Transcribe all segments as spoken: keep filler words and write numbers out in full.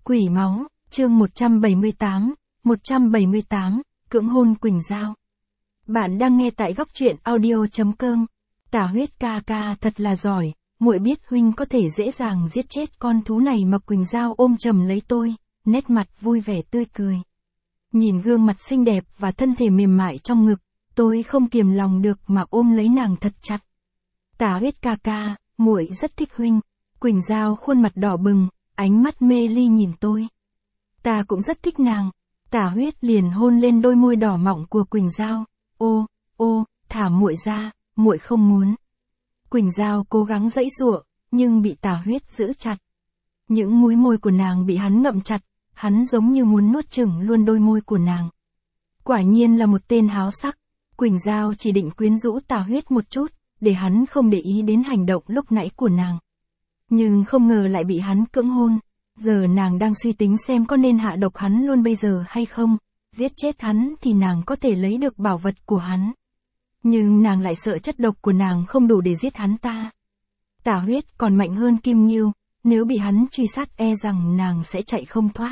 Quỷ máu, chương một trăm bảy mươi tám, một trăm bảy mươi tám, cưỡng hôn Quỳnh Giao. Bạn đang nghe tại góc truyện audio chấm com. Tả Huyết ca ca thật là giỏi, muội biết huynh có thể dễ dàng giết chết con thú này mà Quỳnh Giao ôm chầm lấy tôi, nét mặt vui vẻ tươi cười. Nhìn gương mặt xinh đẹp và thân thể mềm mại trong ngực, tôi không kiềm lòng được mà ôm lấy nàng thật chặt. Tả Huyết ca ca, muội rất thích huynh. Quỳnh Giao khuôn mặt đỏ bừng, ánh mắt mê ly nhìn tôi. Ta cũng rất thích nàng. Tả Huyết liền hôn lên đôi môi đỏ mọng của Quỳnh Giao. Ô, ô, thả muội ra, muội không muốn. Quỳnh Giao cố gắng giãy giụa, nhưng bị Tả Huyết giữ chặt. Những múi môi của nàng bị hắn ngậm chặt, hắn giống như muốn nuốt chửng luôn đôi môi của nàng. Quả nhiên là một tên háo sắc. Quỳnh Giao chỉ định quyến rũ Tả Huyết một chút, để hắn không để ý đến hành động lúc nãy của nàng. Nhưng không ngờ lại bị hắn cưỡng hôn. Giờ nàng đang suy tính xem có nên hạ độc hắn luôn bây giờ hay không. Giết chết hắn thì nàng có thể lấy được bảo vật của hắn. Nhưng nàng lại sợ chất độc của nàng không đủ để giết hắn ta. Tả Huyết còn mạnh hơn Kim Ngưu, nếu bị hắn truy sát e rằng nàng sẽ chạy không thoát.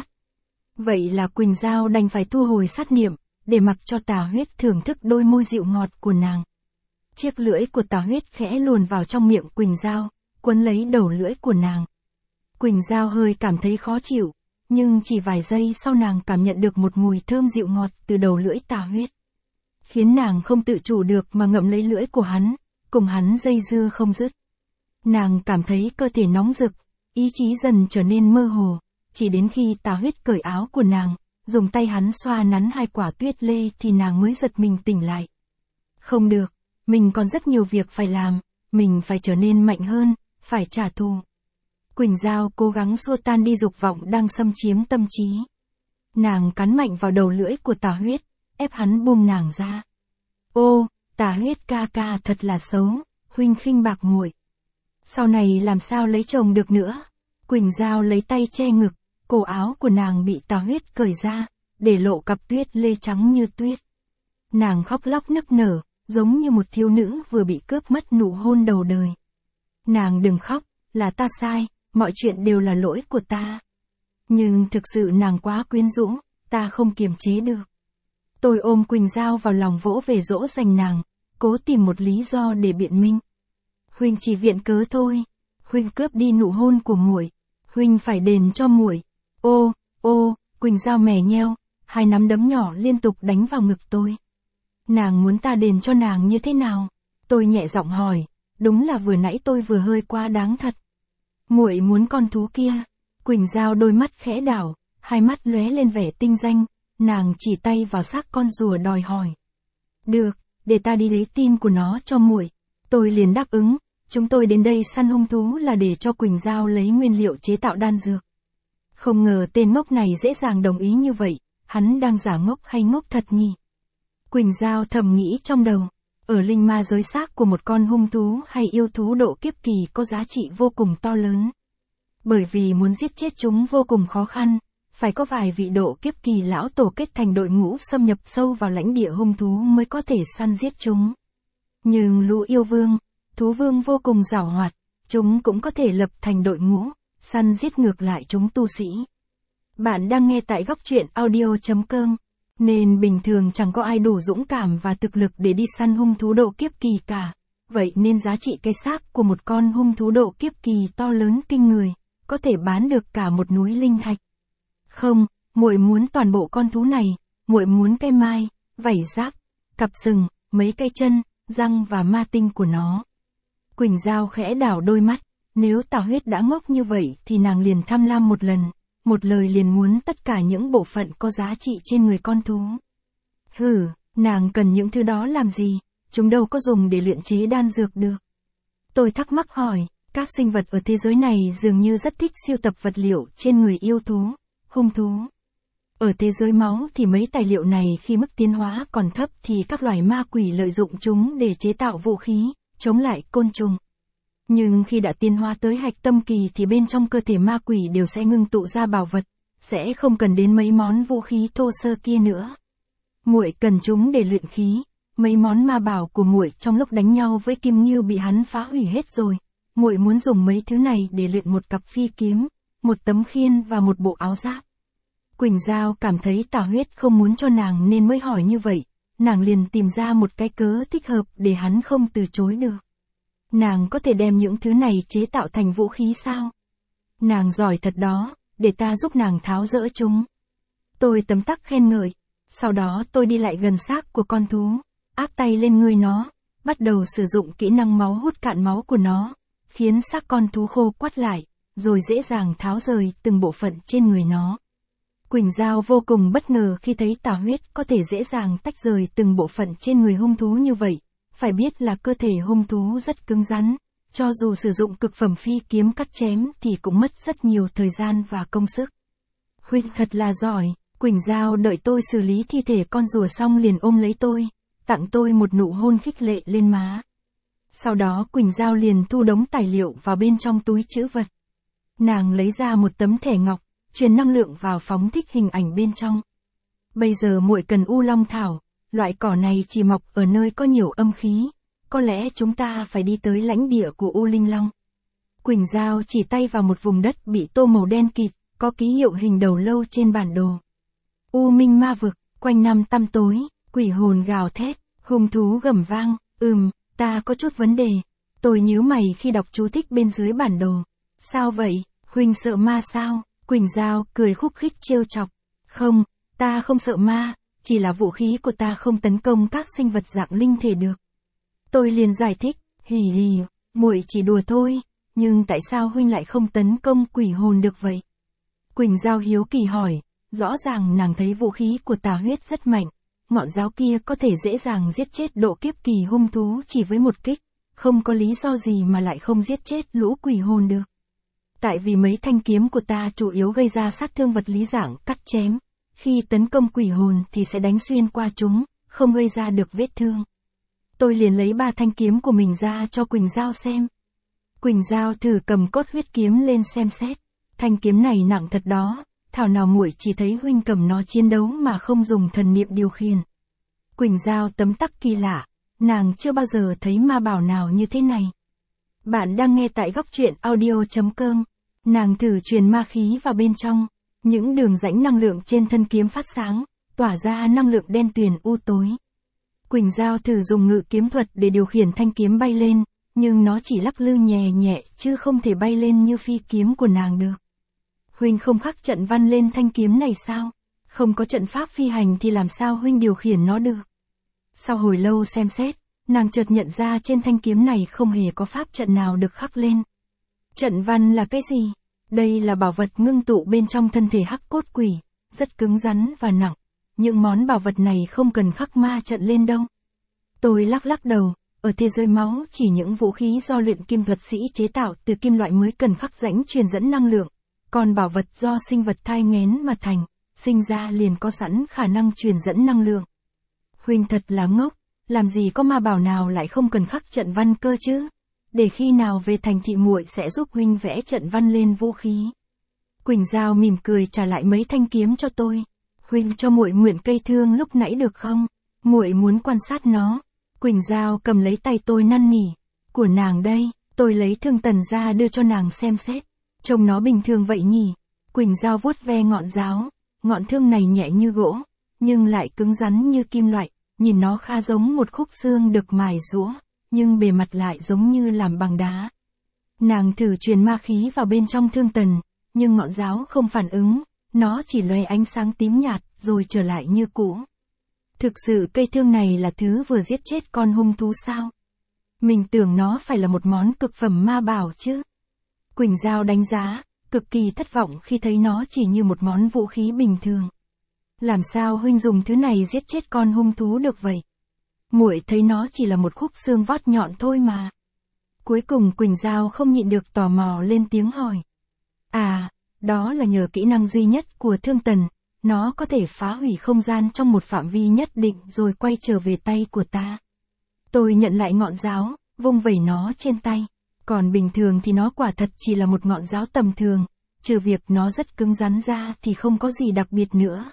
Vậy là Quỳnh Giao đành phải thu hồi sát niệm, để mặc cho Tả Huyết thưởng thức đôi môi dịu ngọt của nàng. Chiếc lưỡi của Tả Huyết khẽ luồn vào trong miệng Quỳnh Giao, quấn lấy đầu lưỡi của nàng. Quỳnh Giao hơi cảm thấy khó chịu, nhưng chỉ vài giây sau nàng cảm nhận được một mùi thơm dịu ngọt từ đầu lưỡi Tả Huyết. Khiến nàng không tự chủ được mà ngậm lấy lưỡi của hắn, cùng hắn dây dưa không dứt. Nàng cảm thấy cơ thể nóng rực, ý chí dần trở nên mơ hồ, chỉ đến khi Tả Huyết cởi áo của nàng, dùng tay hắn xoa nắn hai quả tuyết lê thì nàng mới giật mình tỉnh lại. Không được, mình còn rất nhiều việc phải làm, mình phải trở nên mạnh hơn, phải trả thù. Quỳnh Giao cố gắng xua tan đi dục vọng đang xâm chiếm tâm trí. Nàng cắn mạnh vào đầu lưỡi của Tả Huyết, ép hắn buông nàng ra. Ô, Tả Huyết ca ca thật là xấu, huynh khinh bạc muội. Sau này làm sao lấy chồng được nữa? Quỳnh Giao lấy tay che ngực, cổ áo của nàng bị Tả Huyết cởi ra, để lộ cặp tuyết lê trắng như tuyết. Nàng khóc lóc nức nở, giống như một thiếu nữ vừa bị cướp mất nụ hôn đầu đời. Nàng đừng khóc, là ta sai, mọi chuyện đều là lỗi của ta. Nhưng thực sự nàng quá quyến rũ, ta không kiềm chế được. Tôi ôm Quỳnh Giao vào lòng vỗ về dỗ dành nàng, cố tìm một lý do để biện minh. Huynh chỉ viện cớ thôi, huynh cướp đi nụ hôn của muội, huynh phải đền cho muội. Ô, ô, Quỳnh Giao mè nheo, hai nắm đấm nhỏ liên tục đánh vào ngực tôi. Nàng muốn ta đền cho nàng như thế nào? Tôi nhẹ giọng hỏi, đúng là vừa nãy tôi vừa hơi quá đáng thật. Muội muốn con thú kia. Quỳnh Giao đôi mắt khẽ đảo, hai mắt lóe lên vẻ tinh danh, nàng chỉ tay vào xác con rùa đòi hỏi. Được, để ta đi lấy tim của nó cho muội. Tôi liền đáp ứng, chúng tôi đến đây săn hung thú là để cho Quỳnh Giao lấy nguyên liệu chế tạo đan dược. Không ngờ tên ngốc này dễ dàng đồng ý như vậy, hắn đang giả ngốc hay ngốc thật nhỉ? Quỳnh Giao thầm nghĩ trong đầu, ở linh ma giới xác của một con hung thú hay yêu thú độ kiếp kỳ có giá trị vô cùng to lớn. Bởi vì muốn giết chết chúng vô cùng khó khăn, phải có vài vị độ kiếp kỳ lão tổ kết thành đội ngũ xâm nhập sâu vào lãnh địa hung thú mới có thể săn giết chúng. Nhưng lũ yêu vương, thú vương vô cùng giàu hoạt, chúng cũng có thể lập thành đội ngũ, săn giết ngược lại chúng tu sĩ. Bạn đang nghe tại góc truyện audio chấm com. Nên bình thường chẳng có ai đủ dũng cảm và thực lực để đi săn hung thú độ kiếp kỳ cả. Vậy nên giá trị cái xác của một con hung thú độ kiếp kỳ to lớn kinh người, có thể bán được cả một núi linh thạch. Không, muội muốn toàn bộ con thú này, muội muốn cái mai, vảy giáp, cặp sừng, mấy cái chân, răng và ma tinh của nó. Quỳnh Giao khẽ đảo đôi mắt, nếu Tả Huyết đã ngốc như vậy thì nàng liền tham lam một lần. Một lời liền muốn tất cả những bộ phận có giá trị trên người con thú. Hừ, nàng cần những thứ đó làm gì, chúng đâu có dùng để luyện chế đan dược được. Tôi thắc mắc hỏi, các sinh vật ở thế giới này dường như rất thích sưu tập vật liệu trên người yêu thú, hung thú. Ở thế giới máu thì mấy tài liệu này khi mức tiến hóa còn thấp thì các loài ma quỷ lợi dụng chúng để chế tạo vũ khí, chống lại côn trùng. Nhưng khi đã tiến hóa tới hạch tâm kỳ thì bên trong cơ thể ma quỷ đều sẽ ngưng tụ ra bảo vật, sẽ không cần đến mấy món vũ khí thô sơ kia nữa. Muội cần chúng để luyện khí, mấy món ma bảo của muội trong lúc đánh nhau với Kim Ngưu bị hắn phá hủy hết rồi. Muội muốn dùng mấy thứ này để luyện một cặp phi kiếm, một tấm khiên và một bộ áo giáp. Quỳnh Giao cảm thấy Tả Huyết không muốn cho nàng nên mới hỏi như vậy, nàng liền tìm ra một cái cớ thích hợp để hắn không từ chối được. Nàng có thể đem những thứ này chế tạo thành vũ khí sao? Nàng giỏi thật đó, để ta giúp nàng tháo dỡ chúng. Tôi tấm tắc khen ngợi, sau đó tôi đi lại gần xác của con thú, áp tay lên người nó, bắt đầu sử dụng kỹ năng máu hút cạn máu của nó, khiến xác con thú khô quắt lại, rồi dễ dàng tháo rời từng bộ phận trên người nó. Quỳnh Giao vô cùng bất ngờ khi thấy Tả Huyết có thể dễ dàng tách rời từng bộ phận trên người hung thú như vậy, phải biết là cơ thể hung thú rất cứng rắn, cho dù sử dụng cực phẩm phi kiếm cắt chém thì cũng mất rất nhiều thời gian và công sức. Huynh thật là giỏi. Quỳnh Giao đợi tôi xử lý thi thể con rùa xong liền ôm lấy tôi, tặng tôi một nụ hôn khích lệ lên má. Sau đó Quỳnh Giao liền thu đống tài liệu vào bên trong túi trữ vật. Nàng lấy ra một tấm thẻ ngọc, truyền năng lượng vào phóng thích hình ảnh bên trong. Bây giờ muội cần U Long Thảo, loại cỏ này chỉ mọc ở nơi có nhiều âm khí, có lẽ chúng ta phải đi tới lãnh địa của U Linh Long. Quỳnh Giao chỉ tay vào một vùng đất bị tô màu đen kịt, có ký hiệu hình đầu lâu trên bản đồ. U Minh Ma Vực, quanh năm tăm tối, quỷ hồn gào thét, hung thú gầm vang, ừm, ta có chút vấn đề. Tôi nhíu mày khi đọc chú thích bên dưới bản đồ. Sao vậy, huynh sợ ma sao? Quỳnh Giao cười khúc khích trêu chọc. Không, ta không sợ ma, chỉ là vũ khí của ta không tấn công các sinh vật dạng linh thể được. Tôi liền giải thích, hì hì, muội chỉ đùa thôi, nhưng tại sao huynh lại không tấn công quỷ hồn được vậy? Quỳnh Giao hiếu kỳ hỏi. Rõ ràng nàng thấy vũ khí của Tả Huyết rất mạnh, ngọn giáo kia có thể dễ dàng giết chết độ kiếp kỳ hung thú chỉ với một kích, không có lý do gì mà lại không giết chết lũ quỷ hồn được. Tại vì mấy thanh kiếm của ta chủ yếu gây ra sát thương vật lý dạng cắt chém, khi tấn công quỷ hồn thì sẽ đánh xuyên qua chúng, không gây ra được vết thương. Tôi liền lấy ba thanh kiếm của mình ra cho Quỳnh Giao xem. Quỳnh Giao thử cầm cốt huyết kiếm lên xem xét, thanh kiếm này nặng thật đó. Thảo nào muội chỉ thấy huynh cầm nó chiến đấu mà không dùng thần niệm điều khiển. Quỳnh Giao tấm tắc kỳ lạ, nàng chưa bao giờ thấy ma bảo nào như thế này. Bạn đang nghe tại góc truyện audio chấm com. Nàng thử truyền ma khí vào bên trong, những đường rãnh năng lượng trên thân kiếm phát sáng, tỏa ra năng lượng đen tuyền u tối. Quỳnh Giao thử dùng ngự kiếm thuật để điều khiển thanh kiếm bay lên, nhưng nó chỉ lắc lư nhẹ nhẹ chứ không thể bay lên như phi kiếm của nàng được. Huynh không khắc trận văn lên thanh kiếm này sao? Không có trận pháp phi hành thì làm sao huynh điều khiển nó được? Sau hồi lâu xem xét, nàng chợt nhận ra trên thanh kiếm này không hề có pháp trận nào được khắc lên. Trận văn là cái gì? Đây là bảo vật ngưng tụ bên trong thân thể hắc cốt quỷ, rất cứng rắn và nặng. Những món bảo vật này không cần khắc ma trận lên đâu. Tôi lắc lắc đầu, ở thế giới máu chỉ những vũ khí do luyện kim thuật sĩ chế tạo từ kim loại mới cần khắc rãnh truyền dẫn năng lượng. Còn bảo vật do sinh vật thai nghén mà thành, sinh ra liền có sẵn khả năng truyền dẫn năng lượng. Huynh thật là ngốc, làm gì có ma bảo nào lại không cần khắc trận văn cơ chứ? Để khi nào về thành thị muội sẽ giúp huynh vẽ trận văn lên vũ khí. Quỳnh Giao mỉm cười trả lại mấy thanh kiếm cho tôi. Huynh cho muội mượn cây thương lúc nãy được không? Muội muốn quan sát nó. Quỳnh Giao cầm lấy tay tôi năn nỉ. Của nàng đây, tôi lấy thương tần ra đưa cho nàng xem xét. Trông nó bình thường vậy nhỉ? Quỳnh Giao vuốt ve ngọn giáo, ngọn thương này nhẹ như gỗ, nhưng lại cứng rắn như kim loại, nhìn nó khá giống một khúc xương được mài giũa, nhưng bề mặt lại giống như làm bằng đá. Nàng thử truyền ma khí vào bên trong thương tần, nhưng ngọn giáo không phản ứng, nó chỉ lóe ánh sáng tím nhạt rồi trở lại như cũ. Thực sự cây thương này là thứ vừa giết chết con hung thú sao? Mình tưởng nó phải là một món cực phẩm ma bảo chứ. Quỳnh Giao đánh giá, cực kỳ thất vọng khi thấy nó chỉ như một món vũ khí bình thường. Làm sao huynh dùng thứ này giết chết con hung thú được vậy? Muội thấy nó chỉ là một khúc xương vót nhọn thôi mà. Cuối cùng Quỳnh Giao không nhịn được tò mò lên tiếng hỏi. À, đó là nhờ kỹ năng duy nhất của thương tần, nó có thể phá hủy không gian trong một phạm vi nhất định rồi quay trở về tay của ta. Tôi nhận lại ngọn giáo, vung vẩy nó trên tay. Còn bình thường thì nó quả thật chỉ là một ngọn giáo tầm thường, trừ việc nó rất cứng rắn ra thì không có gì đặc biệt nữa.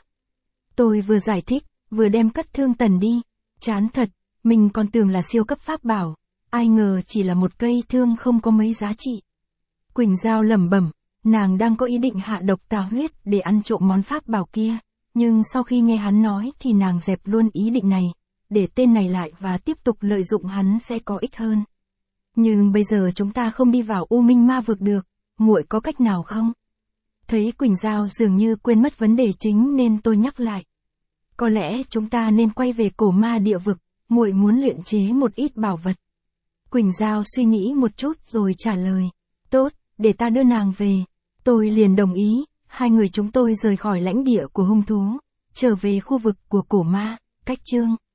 Tôi vừa giải thích, vừa đem cất thương tần đi. Chán thật, mình còn tưởng là siêu cấp pháp bảo, ai ngờ chỉ là một cây thương không có mấy giá trị. Quỳnh Giao lẩm bẩm, nàng đang có ý định hạ độc tà huyết để ăn trộm món pháp bảo kia, nhưng sau khi nghe hắn nói thì nàng dẹp luôn ý định này, để tên này lại và tiếp tục lợi dụng hắn sẽ có ích hơn. Nhưng bây giờ chúng ta không đi vào U Minh Ma Vực được, muội có cách nào không? Thấy Quỳnh Giao dường như quên mất vấn đề chính nên tôi nhắc lại. Có lẽ chúng ta nên quay về cổ ma địa vực, muội muốn luyện chế một ít bảo vật. Quỳnh Giao suy nghĩ một chút rồi trả lời, tốt, để ta đưa nàng về. Tôi liền đồng ý, hai người chúng tôi rời khỏi lãnh địa của hung thú, trở về khu vực của cổ ma, cách chương.